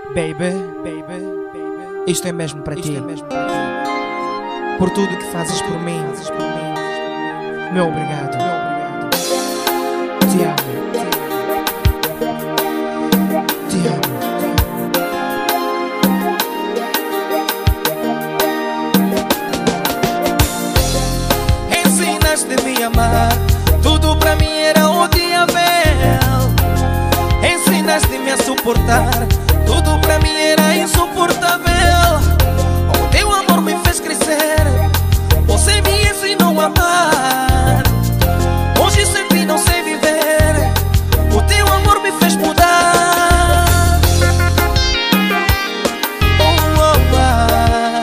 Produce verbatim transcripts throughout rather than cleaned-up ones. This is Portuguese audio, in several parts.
Baby, baby, isto é mesmo para ti. Por tudo que fazes por mim, meu obrigado. Te amo, te amo. Ensinaste-me a amar, tudo pra mim era odiável. Ensinaste-me a suportar, tudo pra mim era insuportável. O teu amor me fez crescer, você me ensinou a amar. Hoje sem ti não sei viver, o teu amor me fez mudar. Oh, oh, oh.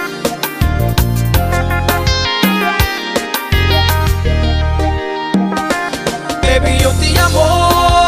Baby, eu te amo.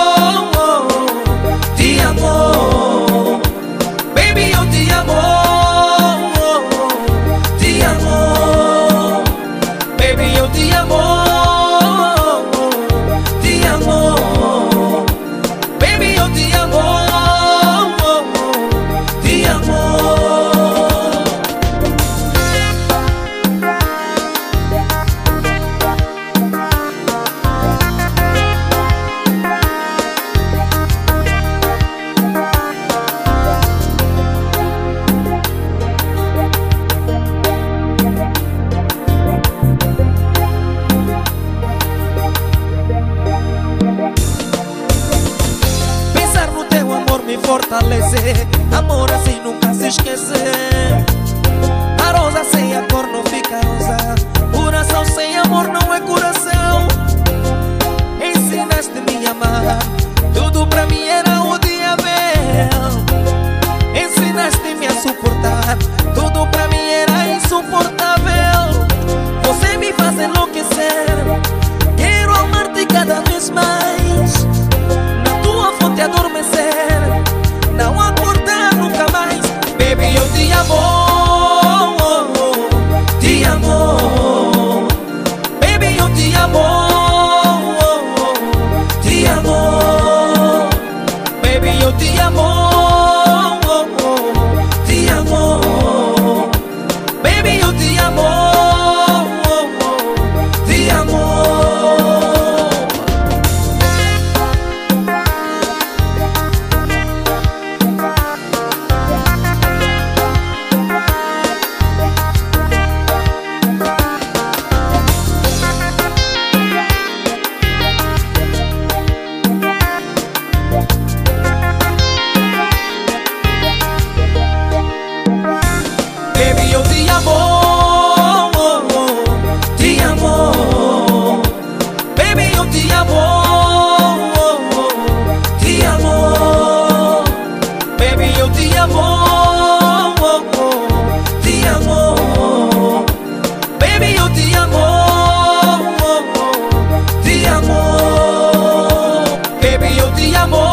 Fortalecer, amor assim nunca se esquecer. A rosa sem a cor não fica rosa, coração sem amor não é coração. Ensinaste-me a amar, tudo pra mim era odiável. Ensinaste-me a suportar, tudo pra mim era insuportável. Você me faz enlouquecer, quero amar-te cada vez mais. Na tua fonte adormecer, não acordar nunca mais. Baby, eu te amo, te amo. Baby, eu te amo, te amo. Baby, eu te amo, te amo. Baby, eu te amo, te amo. Baby, eu te amo, te amo. Baby, eu te amo, te amo. Baby, eu te amo, te amo. Baby, eu te amo, te amo. Baby, eu te amo.